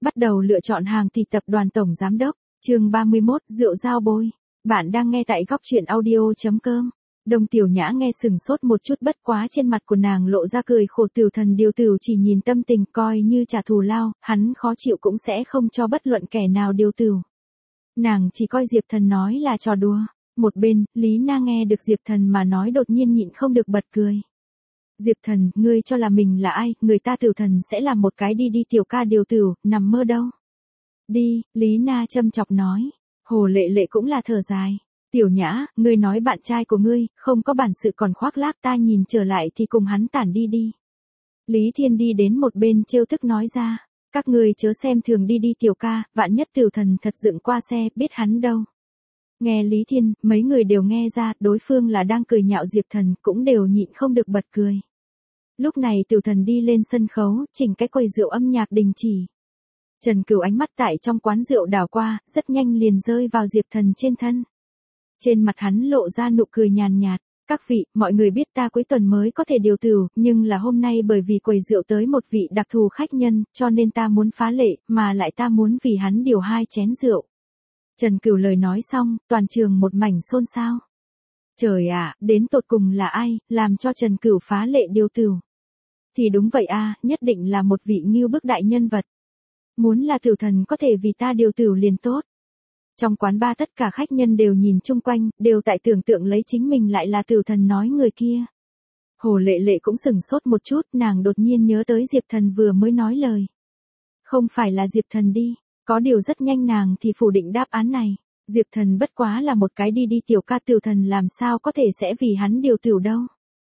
Bắt đầu lựa chọn hàng thì tập đoàn tổng giám đốc, chương 31, rượu giao bôi. Bạn đang nghe tại góc truyện audio.com. Đồng Tiểu Nhã nghe sừng sốt một chút, bất quá trên mặt của nàng lộ ra cười khổ. Tiểu Thần điều tử chỉ nhìn tâm tình, coi như trả thù lao, hắn khó chịu cũng sẽ không cho bất luận kẻ nào điều tử. Nàng chỉ coi Diệp Thần nói là trò đùa. Một bên, Lý Na nghe được Diệp Thần mà nói đột nhiên nhịn không được bật cười. Diệp Thần, ngươi cho là mình là ai, người ta Tiểu Thần sẽ làm một cái đi tiểu ca điều tử, nằm mơ đâu. Đi, Lý Na châm chọc nói. Hồ Lệ Lệ cũng là thở dài. Tiểu Nhã, ngươi nói bạn trai của ngươi, không có bản sự còn khoác lác, ta nhìn trở lại thì cùng hắn tản đi đi. Lý Thiên đi đến một bên trêu tức nói ra. Các ngươi chớ xem thường đi tiểu ca, vạn nhất Tiểu Thần thật dựng qua xe, biết hắn đâu. Nghe Lý Thiên, mấy người đều nghe ra, đối phương là đang cười nhạo Diệp Thần, cũng đều nhịn không được bật cười. Lúc này Tiểu Thần đi lên sân khấu, chỉnh cái quầy rượu âm nhạc đình chỉ. Trần Cửu ánh mắt tại trong quán rượu đảo qua, rất nhanh liền rơi vào Diệp Thần trên thân. Trên mặt hắn lộ ra nụ cười nhàn nhạt. Các vị, mọi người biết ta cuối tuần mới có thể điều tử, nhưng là hôm nay bởi vì quầy rượu tới một vị đặc thù khách nhân, cho nên ta muốn phá lệ, mà lại ta muốn vì hắn điều 2 chén rượu. Trần Cửu lời nói xong, toàn trường một mảnh xôn xao. Trời ạ, đến tột cùng là ai, làm cho Trần Cửu phá lệ điều tử? Thì đúng vậy a, nhất định là một vị ngưu bức đại nhân vật. Muốn là Tiểu Thần có thể vì ta điều tử liền tốt. Trong quán bar tất cả khách nhân đều nhìn chung quanh, đều tại tưởng tượng lấy chính mình lại là Tiểu Thần nói người kia. Hồ Lệ Lệ cũng sửng sốt một chút, nàng đột nhiên nhớ tới Diệp Thần vừa mới nói lời. Không phải là Diệp Thần đi, có điều rất nhanh nàng thì phủ định đáp án này. Diệp Thần bất quá là một cái đi tiểu ca, Tiểu Thần làm sao có thể sẽ vì hắn điều tử đâu.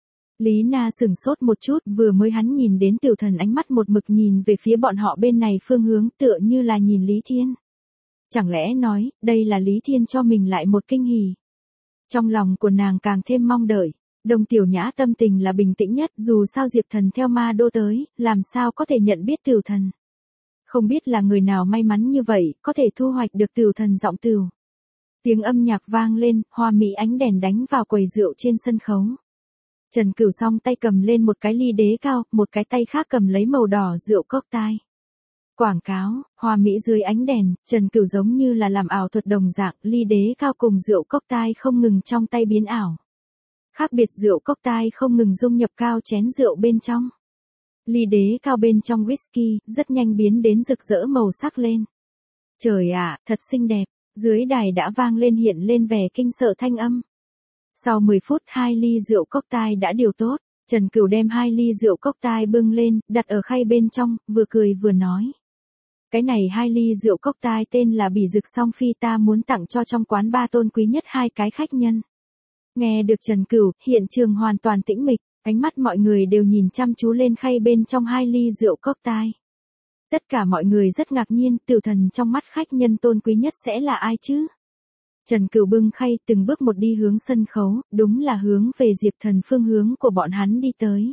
Lý Na sửng sốt một chút, vừa mới hắn nhìn đến Tiểu Thần ánh mắt một mực nhìn về phía bọn họ bên này phương hướng, tựa như là nhìn Lý Thiên. Chẳng lẽ nói, đây là Lý Thiên cho mình lại một kinh hỉ. Trong lòng của nàng càng thêm mong đợi. Đồng Tiểu Nhã tâm tình là bình tĩnh nhất, dù sao Diệp Thần theo ma đô tới, làm sao có thể nhận biết Tiểu Thần. Không biết là người nào may mắn như vậy, có thể thu hoạch được Tiểu Thần giọng tửu. Tiếng âm nhạc vang lên, hoa mỹ ánh đèn đánh vào quầy rượu trên sân khấu. Trần Cửu song tay cầm lên một cái ly đế cao, một cái tay khác cầm lấy màu đỏ rượu cocktail. Quảng cáo, hoa mỹ dưới ánh đèn, Trần Cửu giống như là làm ảo thuật đồng dạng, ly đế cao cùng rượu cocktail không ngừng trong tay biến ảo. Khác biệt rượu cocktail không ngừng dung nhập cao chén rượu bên trong. Ly đế cao bên trong whisky, rất nhanh biến đến rực rỡ màu sắc lên. Trời ạ, thật xinh đẹp, dưới đài đã vang lên hiện lên vẻ kinh sợ thanh âm. Sau 10 phút 2 ly rượu cocktail đã điều tốt, Trần Cửu đem 2 ly rượu cocktail bưng lên, đặt ở khay bên trong, vừa cười vừa nói. Cái này 2 ly rượu cocktail tên là Bỉ Dực Song Phi, ta muốn tặng cho trong quán bar tôn quý nhất 2 cái khách nhân. Nghe được Trần Cửu, hiện trường hoàn toàn tĩnh mịch, ánh mắt mọi người đều nhìn chăm chú lên khay bên trong 2 ly rượu cocktail. Tất cả mọi người rất ngạc nhiên, Tiểu Thần trong mắt khách nhân tôn quý nhất sẽ là ai chứ? Trần Cửu bưng khay từng bước một đi hướng sân khấu, đúng là hướng về Diệp Thần phương hướng của bọn hắn đi tới.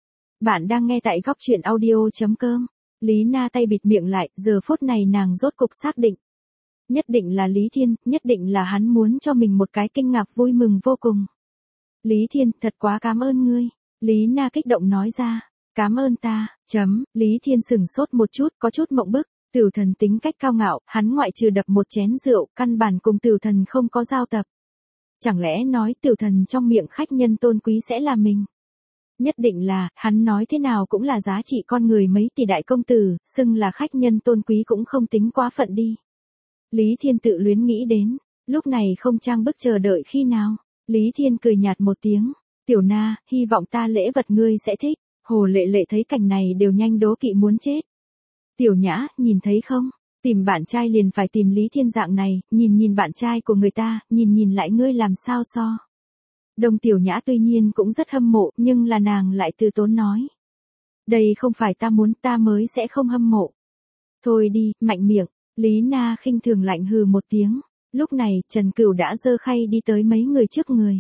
Bạn đang nghe tại góc truyện audio.com. Lý Na tay bịt miệng lại, giờ phút này nàng rốt cục xác định. Nhất định là Lý Thiên, nhất định là hắn muốn cho mình một cái kinh ngạc vui mừng vô cùng. Lý Thiên, thật quá cảm ơn ngươi. Lý Na kích động nói ra. Cảm ơn ta, Lý Thiên sửng sốt một chút, có chút mộng bức. Tiểu Thần tính cách cao ngạo, hắn ngoại trừ đập một chén rượu, căn bản cùng Tiểu Thần không có giao tập. Chẳng lẽ nói Tiểu Thần trong miệng khách nhân tôn quý sẽ là mình? Nhất định là, hắn nói thế nào cũng là giá trị con người mấy tỷ đại công tử, xưng là khách nhân tôn quý cũng không tính quá phận đi. Lý Thiên tự luyến nghĩ đến, lúc này không trang bức chờ đợi khi nào. Lý Thiên cười nhạt một tiếng, Tiểu Na, hy vọng ta lễ vật ngươi sẽ thích. Hồ Lệ Lệ thấy cảnh này đều nhanh đố kỵ muốn chết. Tiểu Nhã, nhìn thấy không? Tìm bạn trai liền phải tìm Lý Thiên dạng này, nhìn bạn trai của người ta, nhìn lại ngươi làm sao so. Đồng Tiểu Nhã tuy nhiên cũng rất hâm mộ, nhưng là nàng lại từ tốn nói. Đây không phải ta muốn, ta mới sẽ không hâm mộ. Thôi đi, mạnh miệng, Lý Na khinh thường lạnh hừ một tiếng. Lúc này, Trần Cửu đã giơ khay đi tới mấy người trước người.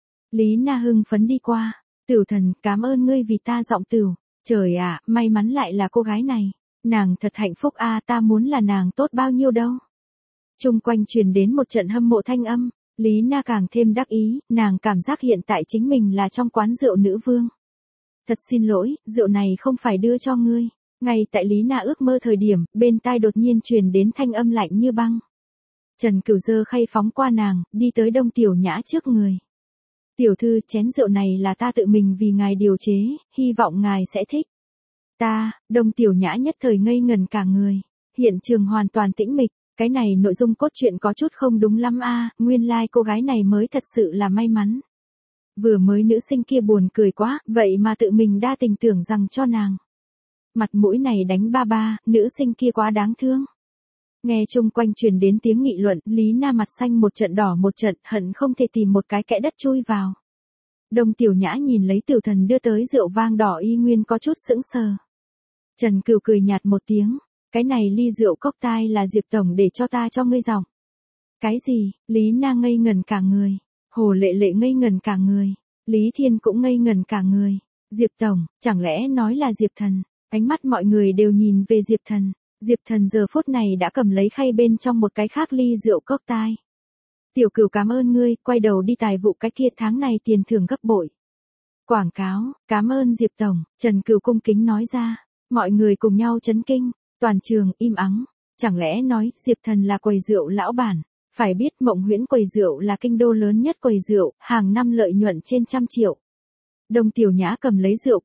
Lý Na hưng phấn đi qua. Tiểu Thần, cảm ơn ngươi vì ta giọng tửu. Trời ạ, may mắn lại là cô gái này. Nàng thật hạnh phúc a, ta muốn là nàng tốt bao nhiêu đâu. Chung quanh truyền đến một trận hâm mộ thanh âm. Lý Na càng thêm đắc ý, nàng cảm giác hiện tại chính mình là trong quán rượu nữ vương. Thật xin lỗi, rượu này không phải đưa cho ngươi. Ngay tại Lý Na ước mơ thời điểm, bên tai đột nhiên truyền đến thanh âm lạnh như băng. Trần Cửu giơ khay phóng qua nàng, đi tới Đông Tiểu Nhã trước người. Tiểu thư, chén rượu này là ta tự mình vì ngài điều chế, hy vọng ngài sẽ thích. Đông Tiểu Nhã nhất thời ngây ngần cả người. Hiện trường hoàn toàn tĩnh mịch, cái này nội dung cốt truyện có chút không đúng lắm nguyên lai cô gái này mới thật sự là may mắn. Vừa mới nữ sinh kia buồn cười quá, vậy mà tự mình đa tình tưởng rằng cho nàng. Mặt mũi này đánh ba, nữ sinh kia quá đáng thương. Nghe chung quanh truyền đến tiếng nghị luận, Lý Na mặt xanh một trận đỏ một trận, hận không thể tìm một cái kẽ đất chui vào. Đông Tiểu Nhã nhìn lấy Tiểu Thần đưa tới rượu vang đỏ y nguyên có chút sững sờ. Trần Cửu cười nhạt một tiếng, cái này ly rượu cốc tai là Diệp tổng để cho ta cho ngươi dòng. Cái gì? Lý Na ngây ngần cả người, Hồ Lệ Lệ ngây ngần cả người, Lý Thiên cũng ngây ngần cả người. Diệp tổng, chẳng lẽ nói là Diệp Thần? Ánh mắt mọi người đều nhìn về Diệp Thần. Diệp Thần giờ phút này đã cầm lấy khay bên trong một cái khác ly rượu cốc tai. Tiểu Cửu cảm ơn ngươi, quay đầu đi tài vụ cái kia tháng này tiền thưởng gấp bội. Quảng cáo, cảm ơn Diệp tổng, Trần Cửu cung kính nói ra. Mọi người cùng nhau chấn kinh, toàn trường im ắng. Chẳng lẽ nói Diệp Thần là quầy rượu lão bản? Phải biết Mộng Huyễn quầy rượu là kinh đô lớn nhất quầy rượu, hàng năm lợi nhuận trên 100 triệu. Đông Tiểu Nhã cầm lấy rượu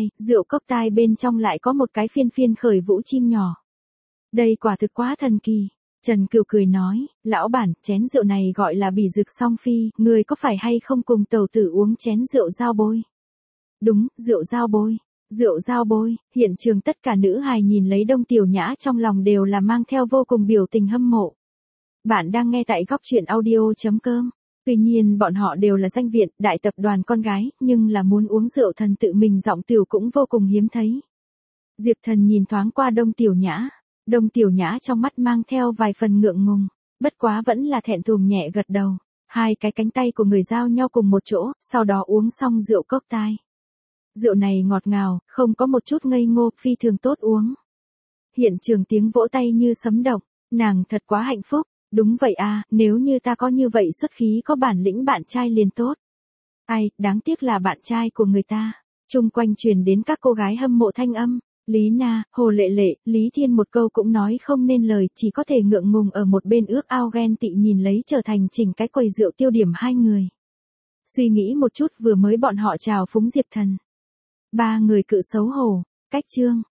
cốc tai bên trong lại có một cái phiên khởi vũ chim nhỏ. Đây quả thực quá thần kỳ. Trần Cửu cười nói, lão bản, chén rượu này gọi là bỉ dực song phi, người có phải hay không cùng tẩu tử uống chén rượu giao bôi? Đúng, rượu giao bôi. Rượu giao bôi, hiện trường tất cả nữ hài nhìn lấy Đông Tiểu Nhã trong lòng đều là mang theo vô cùng biểu tình hâm mộ. Bạn đang nghe tại góc truyện audio.com. Tuy nhiên bọn họ đều là danh viện, đại tập đoàn con gái, nhưng là muốn uống rượu thần tự mình giọng tiểu cũng vô cùng hiếm thấy. Diệp Thần nhìn thoáng qua Đông Tiểu Nhã. Đông Tiểu Nhã trong mắt mang theo vài phần ngượng ngùng, bất quá vẫn là thẹn thùng nhẹ gật đầu. Hai cái cánh tay của người giao nhau cùng một chỗ, sau đó uống xong rượu cốc tai. Rượu này ngọt ngào, không có một chút ngây ngô, phi thường tốt uống. Hiện trường tiếng vỗ tay như sấm động, nàng thật quá hạnh phúc. Đúng vậy nếu như ta có như vậy xuất khí có bản lĩnh bạn trai liền tốt. Ai, đáng tiếc là bạn trai của người ta. Chung quanh truyền đến các cô gái hâm mộ thanh âm. Lý Na, Hồ Lệ Lệ, Lý Thiên một câu cũng nói không nên lời, chỉ có thể ngượng ngùng ở một bên ước ao ghen tị nhìn lấy trở thành chỉnh cái quầy rượu tiêu điểm hai người. Suy nghĩ một chút vừa mới bọn họ chào phúng Diệp Thần. Ba người cự xấu hổ, cách chương.